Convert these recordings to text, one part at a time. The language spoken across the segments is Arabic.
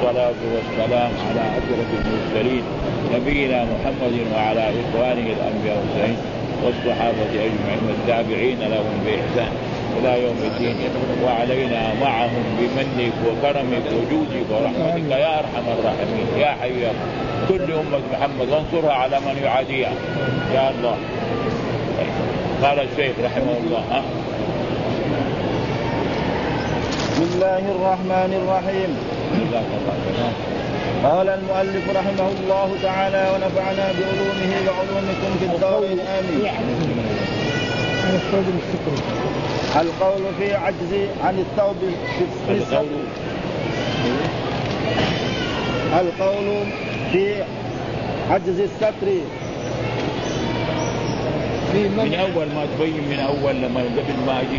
والصلاة والسلام على أشرف المرسلين نبينا محمد وعلى إخوانه الأنبياء والمرسلين والصحابة أجمعين والتابعين لهم بإحسان إلى يوم الدين، وعلينا معهم بمنك وكرمك وجودك ورحمتك يا أرحم الراحمين يا حي يا كل أمة محمد وانصرها على من يعاديها يا الله. قال الشيخ رحمه الله بسم الله الرحمن الرحيم. قال المؤلف رحمه الله تعالى ونفعنا بعلومه وعلومكم في الدارين آمين. القول في عجز عن الثوب في الستر. القول في عجز الستر من أول ما تبين من أول لما قبل ما أجي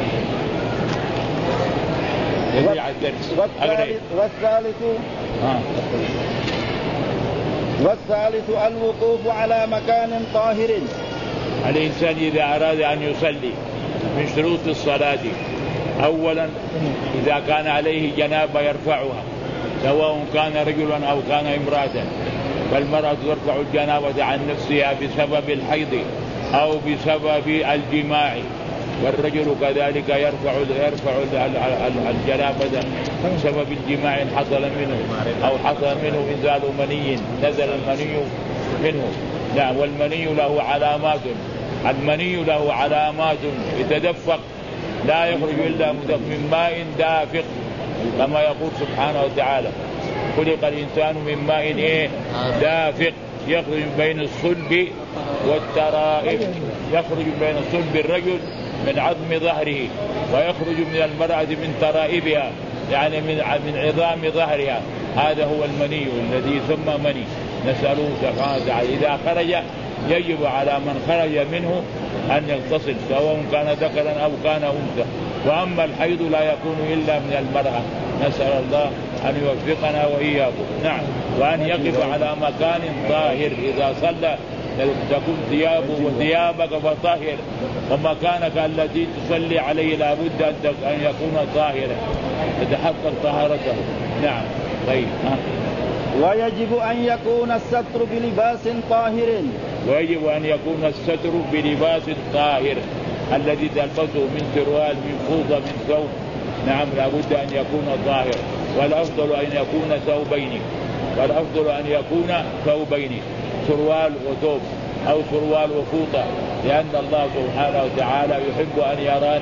والثالث الوقوف على مكان طاهر. الإنسان إذا أراد أن يصلي من شروط الصلاة أولا إذا كان عليه جنابة يرفعها سواء كان رجلا أو كان امرأة، فالمرأة ترفع الجنابة عن نفسها بسبب الحيض أو بسبب الجماع، والرجل كذلك يرفع الجنابة بسبب الجماع حصل منه أو حصل منه إنزال مني نزل المني منه. نعم. والمني له علامات، المني له علامات يتدفق لا يخرج إلا من ماء دافق كما يقول سبحانه وتعالى خلق الإنسان من ماء دافق يخرج بين الصلب والترائب، يخرج بين صلب الرجل من عظم ظهره ويخرج من المرأة من ترائبها يعني من عظام ظهرها، هذا هو المني الذي يسمى مني. نسأله سبحانه وتعالى إذا خرج يجب على من خرج منه أن يغتسل سواء كان ذكرا أو كان أنثى، وأما الحيض لا يكون إلا من المرأة. نسأل الله أن يوفقنا وإياكم. نعم. وأن يقف على مكان طاهر إذا صلى تكون ثيابه وثيابك فطهر، ومكانك التي تصلي عليه لا بد أن يكون طاهرا تتحقق طهارته. نعم. طيب. ويجب أن يكون الستر بلباس طاهر. ويجب أن يكون الستر بلباس طاهر الذي تلبسه من سروال من فوطة من ثوب. نعم. لا بد أن يكون طاهر، والأفضل أن يكون ثوبين، والأفضل أن يكون ثوبين سروال وثوب أو سروال وفوطة، لأن الله سبحانه وتعالى يحب أن يرى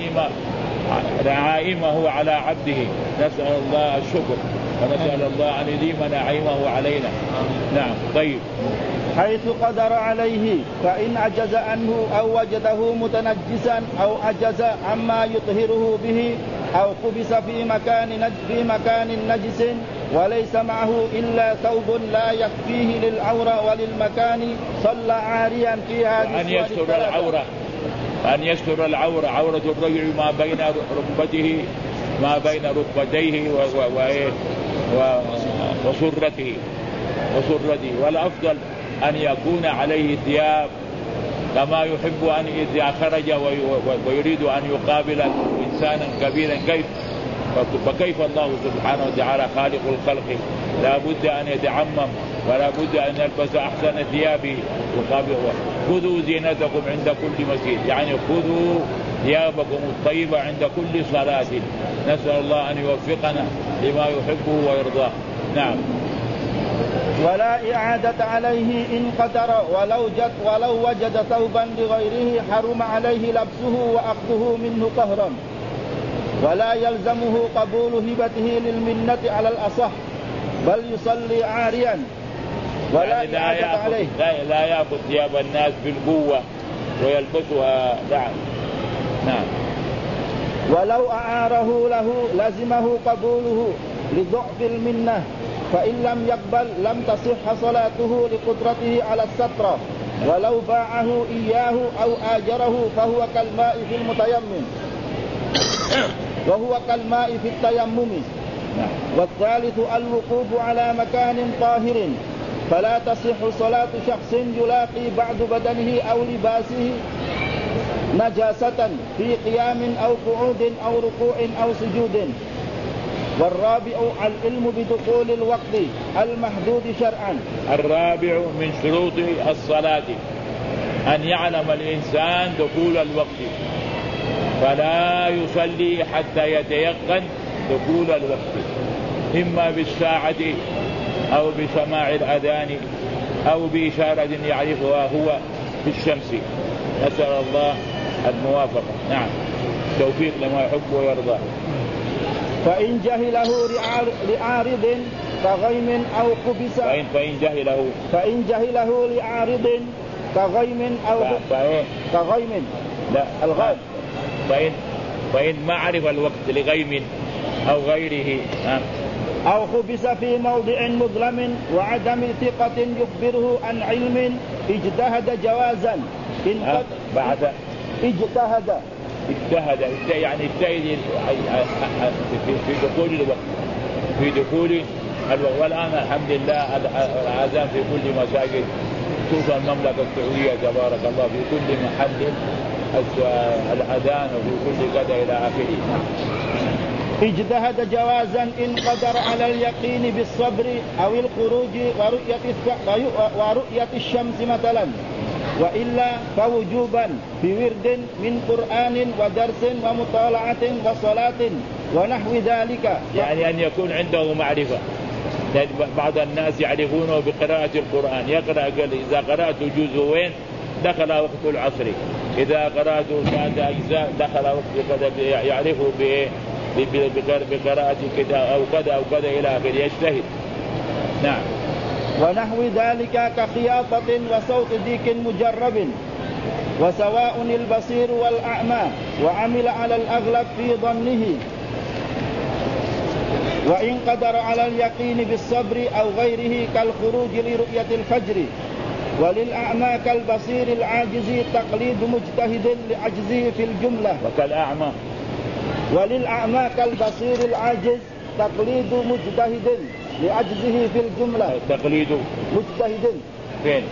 نعائمه على عبده. نسأل الله الشكر ونسأل الله أن يديم نعيمه علينا. نعم. طيب. حيث قدر عليه، فإن عجز عنه أو وجده متنجسا أو عجز عما يطهره به أو حبس في مكان نجس وليس معه إلا ثوب لا يكفيه للعورة وللمكان صلى عاريا في هذه الصورة. أن يستر العورة، عورة الرجل ما بين ركبته ما بين ركبتيه وسرته، والأفضل أن يكون عليه ثياب كما يحب أن إذا خرج ويريد أن يقابل إنسانا كبيرا فكيف الله سبحانه وتعالى خالق الخلق لا بد أن يتعمم ولا بد أن يلبس أحسن ثيابه يقابله. خذوا زينتكم عند كل مسجد، يعني خذوا ثيابكم الطيبة عند كل صلاة. نسأل الله أن يوفقنا لما يحبه ويرضاه. نعم. ولا إعادة عليه إن قدر ولو وجد ثوبا لغيره حرم عليه لبسه وأخذه منه قهرا، ولا يلزمه قبول هبته للمنة على الأصح، بل يصلي عاريا ولا يعني إعادة عليه. لا يأخذ ثياب الناس بالقوة ويلبسها. نعم. ولو أعاره له لزمه قبوله لضعف المنة، فإن لم يقبل لم تصح صلاته لقدرته على الستر، ولو باعه إياه أو آجره فهو كالماء في المتيمم وهو كالماء في التيمم. والثالث الوقوف على مكان طاهر، فلا تصح صلاة شخص يلاقي بعض بدنه أو لباسه نجاسة في قيام أو قعود أو ركوع أو سجود، والرابع العلم بدخول الوقت المحدود شرعا. الرابع من شروط الصلاة أن يعلم الإنسان دخول الوقت، فلا يصلي حتى يتيقن دخول الوقت، إما بالساعة أو بسماع الأذان أو بإشارة يعرفها هو في الشمس. نسأل الله الموافقة. نعم، توفيق لما يحب ويرضى. فإن جهله لعارض كغيم أو قبس فإن جهله لعارض كغيم أو كغيم لا الغيم فإن ما عرف الوقت لغيم أو غيره أو خبس في موضع مظلم وعدم ثقة يخبره عن علم اجتهد جوازا بعد اجتهد يعني اجتهد في دخول الوقت والآن الحمد لله الأذان في كل مساجد، خصوصا المملكة السعودية تبارك الله في كل محل الأذان وفي كل كذا إلى آخره. اجتهد جوازا إن قدر على اليقين بالصبر أو الخروج ورؤية الشمس مثلا، وإلا فوجوبا بورد من قرآن ودرس ومطالعة وصلاة ونحو ذلك. يعني أن يكون عنده معرفة. بعض الناس يعرفونه بقراءة القرآن، يقرأ قال إذا قرأت جزء دخل وقت العصر، إذا قرأت 3 أجزاء دخل وقت كذا، يعرفه بقراءة كذا أو كذا إلى آخره، يجتهد. نعم. ونحو ذلك كخياطة وصوت ديك مجرب، وسواء البصير والأعمى وعمل على الأغلب في ظنه. وإن قدر على اليقين بالصبر أو غيره كالخروج لرؤية الفجر. وللأعمى كالبصير العاجز تقليد مجتهد لعجزه في الجملة. وكالأعمى وللأعمى كالبصير العاجز تقليد مجتهد لعجزه في الجملة. تقليد مجتهد فين؟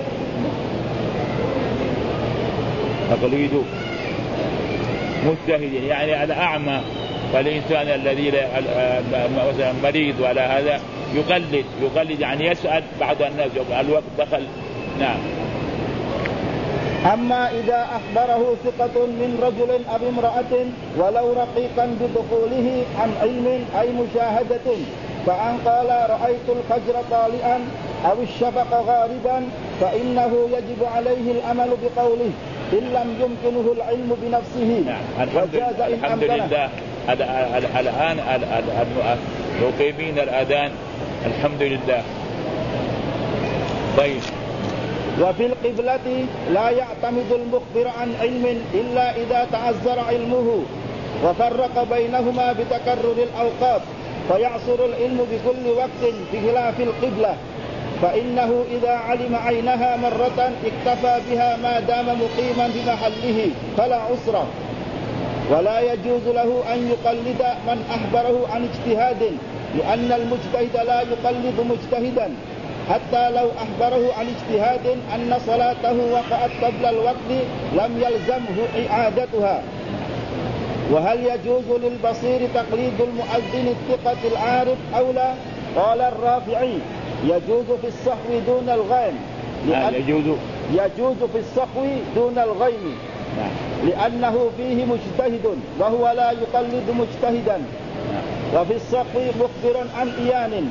تقليد مجتهد يعني الأعمى، فالإنسان الذي مثلا مريض ولا هذا يقلد يعني يسأل بعض الناس الوقت دخل. نعم. أما إذا أخبره ثقة من رجل أو امرأة ولو رقيقا بدخوله عن علم أي مشاهدة، فأن قال رأيت الفجر طالعا أو الشفق غاربا، فإنه يجب عليه الأمل بقوله إن لم يمكنه العلم بنفسه. نعم. الحمد لله الآن مقيمين الأذان الحمد لله. طيب. وفي القبلة لا يعتمد المخبر عن علم إلا إذا تعذر علمه وفرق بينهما بتكرر الأوقات، فيعصر العلم بكل وقت بخلاف القبلة، فإنه إذا علم عينها مرة اكتفى بها ما دام مقيما بمحله فلا عسر. ولا يجوز له أن يقلد من أخبره عن اجتهاد، لأن المجتهد لا يقلد مجتهدا، حتى لو أخبره عن اجتهاد أن صلاته وقعت قبل الوقت لم يلزمه إعادتها. وهل يجوز للبصير تقليد المؤذن الثقة العارف أو لا؟ قال الرافعي يجوز في الصحو دون الغيم، يجوز في الصحو دون الغيم، لأنه فيه مجتهد وهو لا يقلد مجتهدا، وفي الصحو مخبر عن إيان.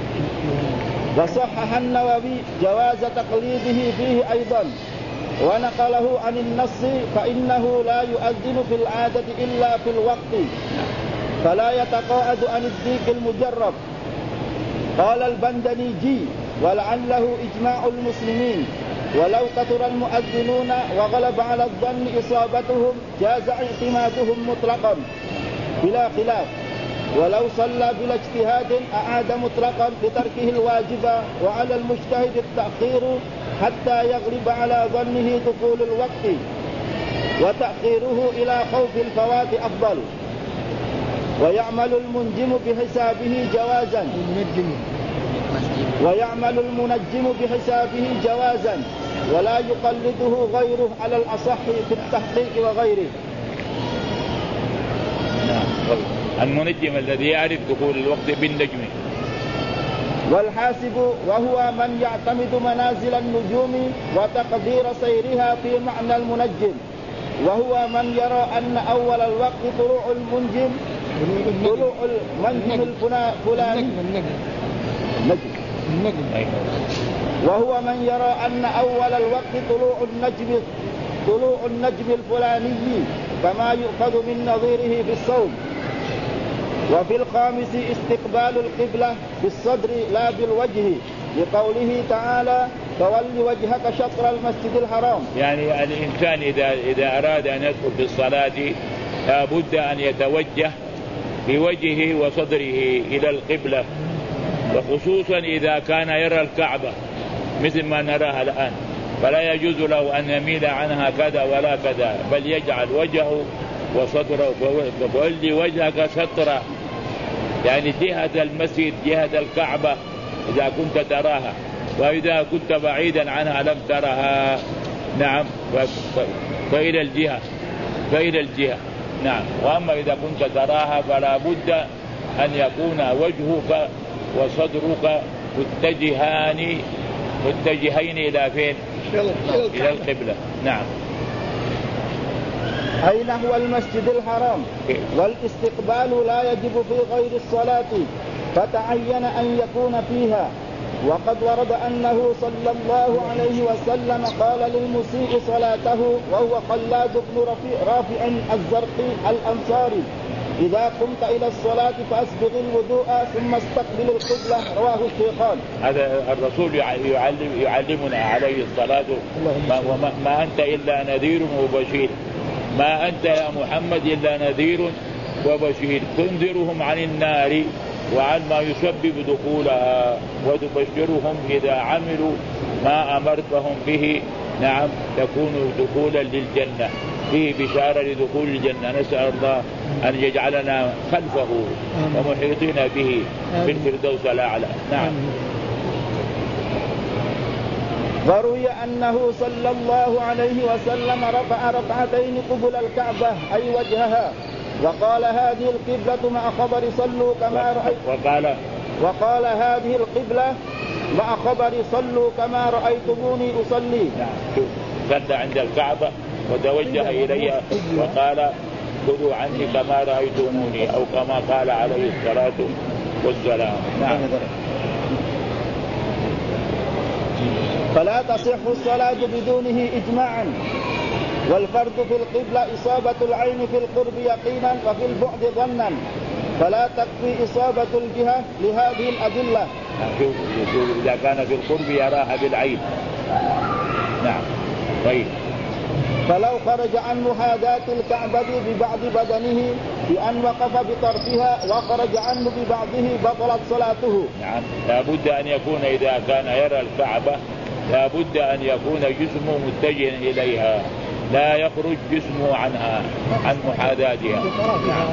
وصحح النووي جواز تقليده فيه أيضا، ونقله عن النص فإنه لا يؤذن في العادة إلا في الوقت، فلا يتقاعد عن الديك المجرب. قال البندنيجي ولعله إجماع المسلمين، ولو كثر المؤذنون وغلب على الظن إصابتهم جاز اعتمادهم مطلقا بلا خلاف، ولو صلى بلا اجتهاد أعاد مطلقا بتركه الواجب، وعلى المجتهد التأخير حتى يغلب على ظنه دخول الوقت، وتأخيره إلى خوف الفوات أفضل. ويعمل المنجم بحسابه جوازا ولا يقلده غيره على الأصح في التحقيق وغيره. نعم. المنجم الذي يعرف دخول الوقت بالنجم. والحاسب وهو من يعتمد منازل النجوم وتقدير سيرها في معنى المنجم، وهو من يرى أن أول الوقت طلوع المنجم الفلاني، وهو من يرى أن أول الوقت طلوع النجم الفلاني كما يؤخذ من نظيره في الصوم. وفي الخامس استقبال القبلة بالصدر لا بالوجه، لقوله تعالى فول وجهك شطر المسجد الحرام. يعني الإنسان إذا أراد أن يدخل في الصلاة لا بد أن يتوجه بوجهه وصدره إلى القبلة، وخصوصا إذا كان يرى الكعبة مثل ما نراها الآن، فلا يجوز له أن يميل عنها كذا ولا كذا، بل يجعل وجهه وصدره. فولي وجهك شطر يعني جهة المسجد، جهة الكعبة إذا كنت تراها، وإذا كنت بعيدا عنها لم ترها نعم فإلى الجهة نعم. وأما إذا كنت تراها فلا بد أن يكون وجهك وصدرك متجهين إلى فين؟ إلى القبلة نعم. أي نحو المسجد الحرام. والاستقبال لا يجب في غير الصلاة، فتعين أن يكون فيها. وقد ورد أنه صلى الله عليه وسلم قال للمسيء صلاته وهو خلاد بن رافع الزرقي الأنصاري إذا قمت إلى الصلاة فأسبغ الوضوء ثم استقبل القبلة، رواه الشيخان. هذا الرسول يعلمنا عليه الصلاة ما أنت إلا نذير وبشير، ما أنت يا محمد إلا نذير وبشير، تنذرهم عن النار وعن ما يسبب دخولها، وتبشرهم إذا عملوا ما أمرتهم به نعم يكون دخولا للجنة، فيه بشارة لدخول الجنة. نسأل الله أن يجعلنا خلفه ومحيطين به في الفردوس الأعلى نعم. وروي أنه صلى الله عليه وسلم رفع ركعتين قبل الكعبة أي وجهها، وقال هذه القبلة مع خبر صلوا كما رأيت وقال هذه القبلة مع خبر صلوا كما رأيتموني أصلي. صلى عند الكعبة وتوجه إليها وقال خذوا عني كما رأيتموني، أو كما قال عليه الصلاة والسلام نعم. فلا تصح الصلاة بدونه إجماعا. والفرد في القبلة إصابة العين في القرب يقينا وفي البعد ظنا، فلا تكفي إصابة الجهة لهذه الأدلة. إذا كان في القرب يراها بالعين نعم. طيب فلو خرج عن محاذاة الكعبة ببعض بدنه بأن وقف بطرفها وخرج عنه ببعضه بطلت صلاته. نعم لا بد أن يكون إذا كان يرى الكعبة لا بد أن يكون جسمه متجها إليها، لا يخرج جسمه عنها عن محاذاتها نعم.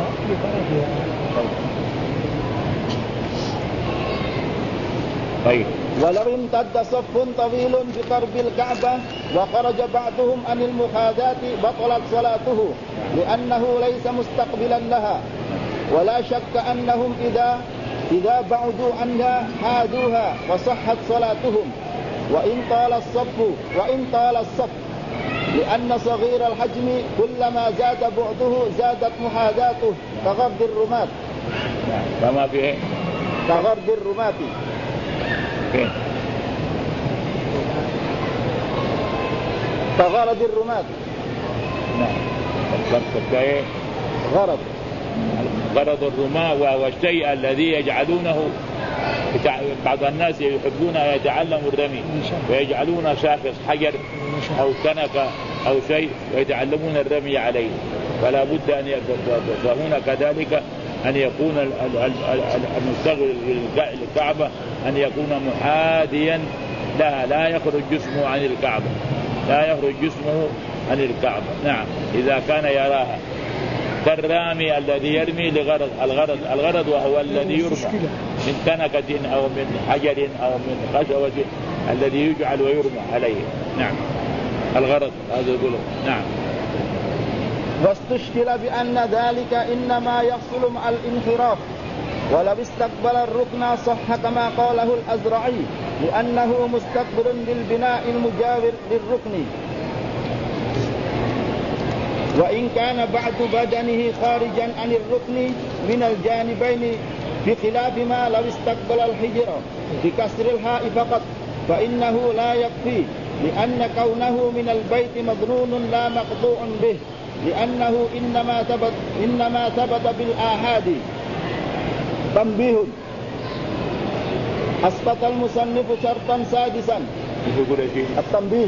طيب ولو امتد صف طويل بقرب الكعبة وخرج بعضهم عن المحاذاة بطلت صلاته، لأنه ليس مستقبلا لها. ولا شك أنهم إذا بعدوا عنها حادوها وصحت صلاتهم وإن طال الصف لأن صغير الحجم كلما زاد بعده زادت محاذاته كغرد الرماد. كما فيه كغرد الرماد كغرد الرماد غرض الرماة وهو الشيء الذي يجعلونه بعض الناس يحبون أن يتعلموا الرمي ويجعلون شاخص حجر أو كنكة أو شيء ويتعلمون الرمي عليه. فلا بد أن يكون كذلك أن يكون المستقبل للكعبة أن يكون محاذيا لها، لا يخرج جسمه عن الكعبة، لا يخرج جسمه عن الكعبة نعم إذا كان يراها. كالرامي الذي يرمي لغرض الغرض وهو الذي يرمى من كنكة أو من حجر أو من خشبة الذي يجعل ويرمى عليه نعم. الغرض هذا يقول نعم. واستشكل بأن ذلك إنما يحصل مع الانحراف، ولو استقبل الركن صح كما قاله الأزرعي لأنه مستقبل للبناء المجاور للركن، وإن كان بعض بدنه خارجا عن الركن من الجانبين، بخلاف ما لو استقبل الحجر بكسر الهاء فقط فإنه لا يكفي، لأن كونه من البيت مظنون لا مقطوع به، لأنه إنما ثبت بالآحاد. تنبيه: أسقط المصنف شرطا سادسا. التنبيه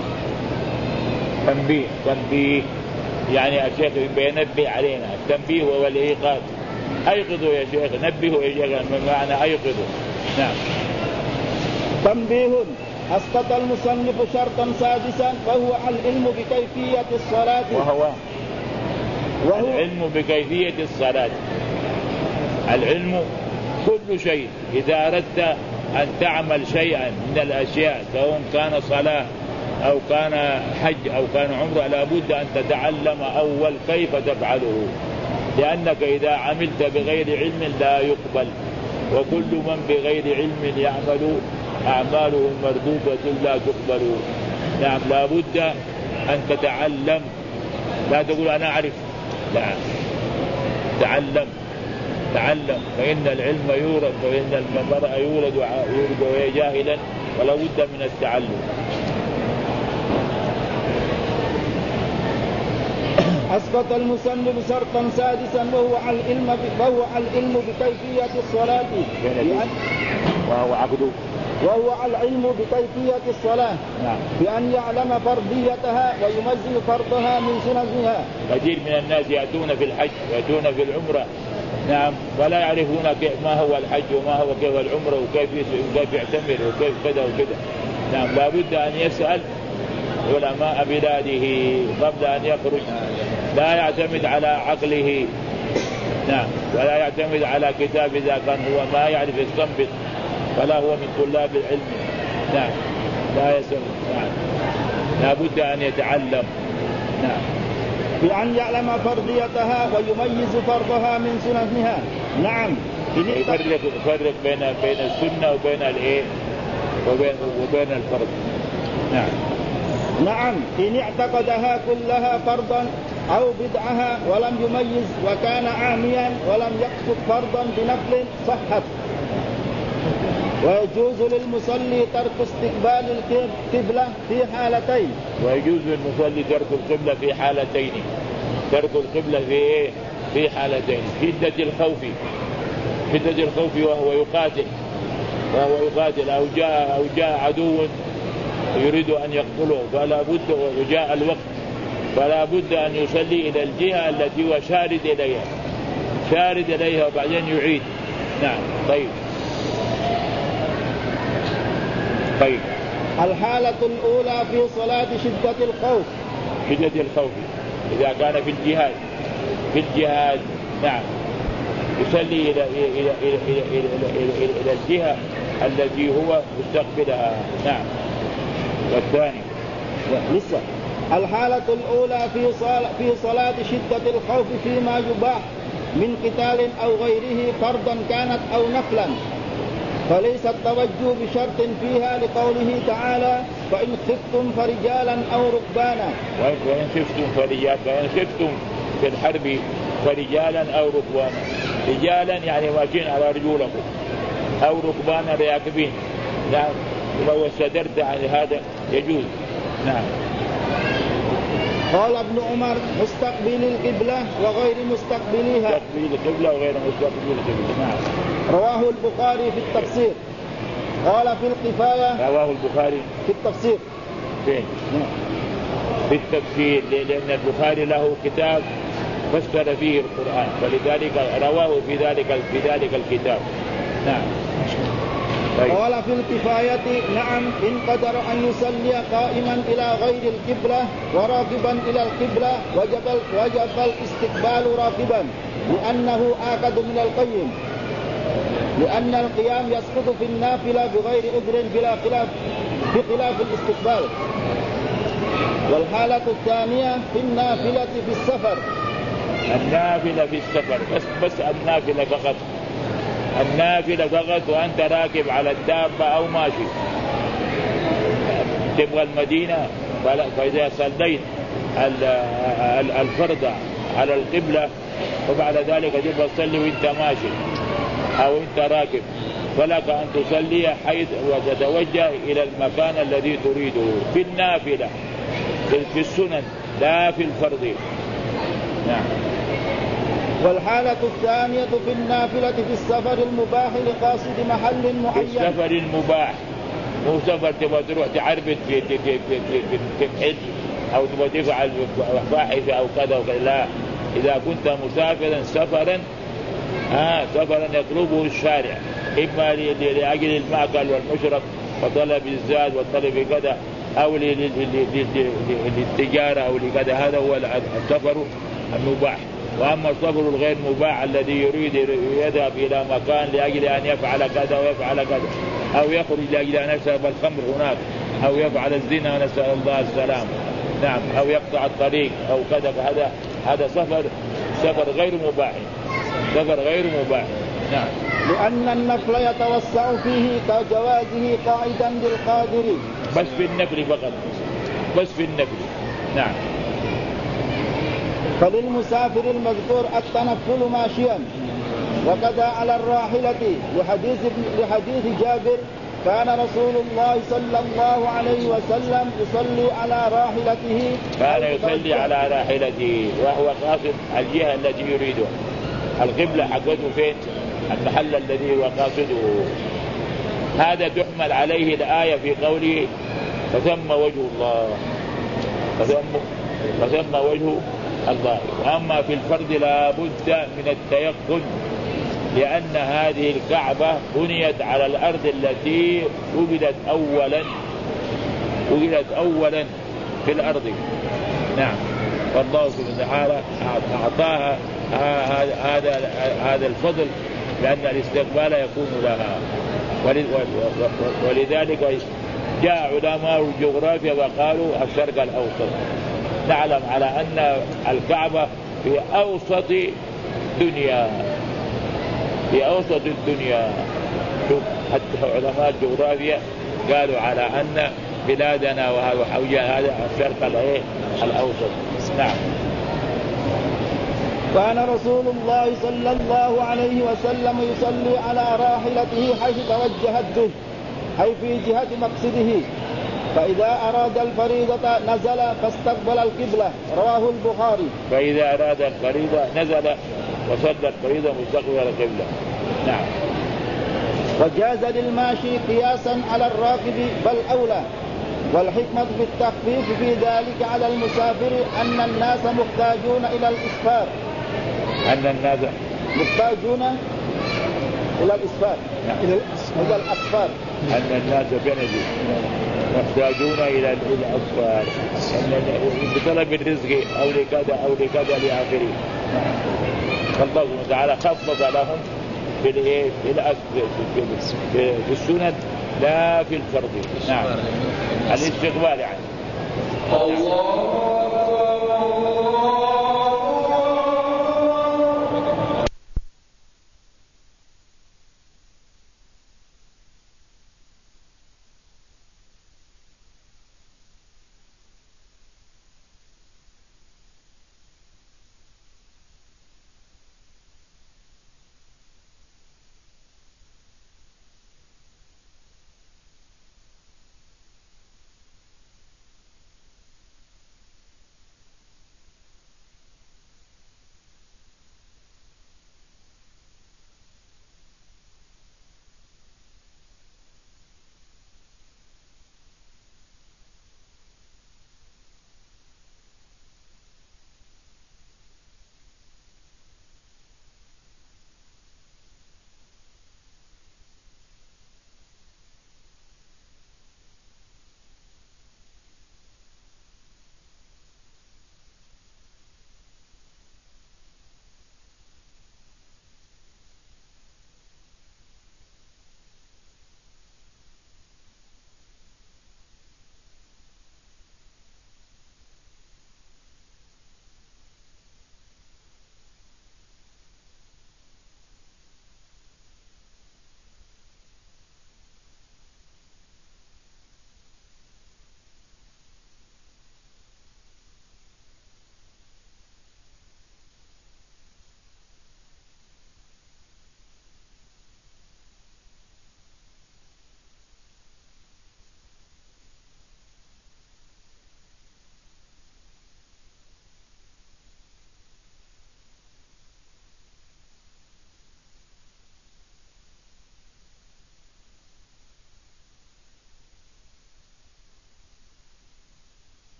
تنبيه يعني الشيخ بينبه علينا. التنبيه هو الإيقاظ. أيقظوا يا شيخ، نبهوا يا شيخ، معنى أيقظوا. نعم. تنبيه: أسقط المصنف شرطا سادسا وهو العلم بكيفية الصلاة. وهو العلم بكيفية الصلاة. العلم كل شيء. إذا أردت أن تعمل شيئا من الأشياء سواء كان صلاة أو كان حج أو كان عمره لابد أن تتعلم أول كيف تفعله، لأنك إذا عملت بغير علم لا يقبل، وكل من بغير علم يعمل أعماله مردودة لا تقبل. نعم، لابد أن تتعلم، لا تقول أنا أعرف، لا، تعلم، فإن العلم يورد، وإن المرء يولد وهو جاهلا، ولا بد من التعلم. أسقط المصنف شرطا سادسا وهو العلم بكيفية الصلاة، وهو العلم بكيفية الصلاة، بأن يعلم فرضيتها ويميز فرضها من سننها. كثير من الناس يأتون في الحج ويأتون في العمرة، نعم، ولا يعرفون ما هو الحج وما هو كيف العمرة وكيف يعتمر وكيف كذا وكذا. نعم، لابد أن يسأل علماء بلاده قبل أن يخرج، لا يعتمد على عقله، نعم، ولا يعتمد على كتاب إذا كان هو ما يعرف يستنبط، فلا هو من طلاب العلم. نعم، لا يسأل. نعم، لابد أن يتعلم. نعم، بأن يعلم فرضيتها ويميز فرضها من سننها. نعم، يفرق بين السنة وبين الايه وبين الفرض. نعم، إن اعتقدها كلها فرضا أو بدعها ولم يميز وكان عاميا ولم يقصد فرضا بنفل صحت. ويجوز للمصلي ترك استقبال القبلة في حالتين. ويجوز للمصلي ترك القبلة في حالتين. ترك القبلة في حالتين: شدة الخوف وهو يقاتل أو جاء عدو يريد أن يقتله، فلا بد، وجاء الوقت، فلا بد أن يصلي إلى الجهة التي هو شارد إليها وبعدين يعيد. نعم. طيب. الحالة الأولى في صلاة شدة الخوف إذا كان في الجهاد، نعم، يصلي إلى الجهة التي هو مستقبلها. نعم. والثاني لسه. الحالة الأولى في صلاة شدة الخوف فيما يباح من قتال أو غيره فرضا كانت أو نفلا، فليس التوجه بشرط فيها لقوله تعالى: فإن خفتم فرجالا أو ركبانا. وإن خفتم في الحرب فرجالا أو ركبانا. رجالا يعني ماشيين على رجولكم، أو ركبانا راكبين. نعم، لو استدرت عن هذا يجوز. نعم. قال ابن عمر: مستقبل القبلة وغير مستقبليها. مستقبل القبلة وغير مستقبل القبلة. نعم. رواه البخاري في التفسير. قال في الكفاية. رواه البخاري في التفسير. فين؟ في التفسير، لأن البخاري له كتاب فسر فيه القرآن، فلذلك رواه في ذلك الكتاب. نعم. قال في الكفاية: نعم، إن قدر أن يصلي قائما إلى غير القبلة وراكبا إلى القبلة وجب الاستقبال راكبا، لأنه آكد من القيم، لأن القيام يسقط في النافلة بغير عذر بخلاف الاستقبال. والحالة الثانية في النافلة في السفر. النافلة في السفر بس النافلة فقط، النافلة فقط وأنت راكب على الدابة أو ماشي. تبغى المدينة فإذا صليت الفرض على القبلة وبعد ذلك تبغى تصلي وأنت ماشي أو أنت راكب، فلك أن تصلي حيث وتتوجه إلى المكان الذي تريده في النافلة في السنن لا في الفرض. نعم. والحالة الثانية في النافلة في السفر المباح لقاصد محل معين. في السفر المباح، مو سفر تبغى تروح تعربد في محل أو تبغى تفعل فاحشة أو كذا وكذا، لا. إذا كنت مسافرا سفرا يطلبه الشارع، إما لأجل المأكل والمشرب وطلب الزاد والطلب كذا، أو للتجارة أو لكذا، هذا هو السفر المباح. وأما السفر الغير مباح الذي يريد يذهب إلى مكان لأجل أن يفعل كذا ويفعل كذا، أو يخرج لأجل أن يشرب الخمر هناك، أو يفعل الزنا ونسأل الله السلام، نعم، أو يقطع الطريق أو كذا، هذا سفر غير مباح، سفر غير مباح. نعم. لأن النفل يتوسع فيه كجوازه قاعدا للقادر. بس في النفل فقط، بس في النفل. نعم. فللمسافر المذكور التنفل ماشيا، وكذا على الراحلة لحديث جابر كان رسول الله صلى الله عليه وسلم يصلي على راحلته. كان يصلي على راحلته وهو قاصد الجهة التي يريدها، القبلة حقته فين؟ المحل الذي هو قاصده. هذا تحمل عليه الآية في قوله فثم وجه الله، فثم وجه الله. وأما في الفرض لا بد من التيقن، لأن هذه الكعبة بنيت على الأرض التي وجدت أولا في الأرض. نعم. فالله سبحانه وتعالى أعطاها هذا الفضل لأن الاستقبال يكون لها. ولذلك جاء علماء الجغرافيا وقالوا الشرق الأوسط. نعلم على أن الكعبة في أوسط الدنيا، حتى علماء الجغرافيا قالوا على أن بلادنا وحوجها هذا الشرق الأوسط. نعم. كان رسول الله صلى الله عليه وسلم يصلي على راحلته حيث توجهت به، أي في جهة مقصده، فإذا أراد الفريضة نزل فاستقبل القبلة. رواه البخاري. فإذا أراد الفريضة نزل وصلى الفريضة مستقبل القبلة. نعم. وجاز للماشي قياسا على الراكب بل أولى. والحكمة بالتخفيف في ذلك على المسافر أن الناس محتاجون إلى الإسفار. أن الناس محتاجون إلى الإسفار. إلى الأسفار. أن الناس محتاجون إلى الأسفار بطلب الرزق أو لكذا لآخره. فالله سبحانه وتعالى خفض لهم في السنن لا في الفرض. نعم. الاستقبال يعني. الله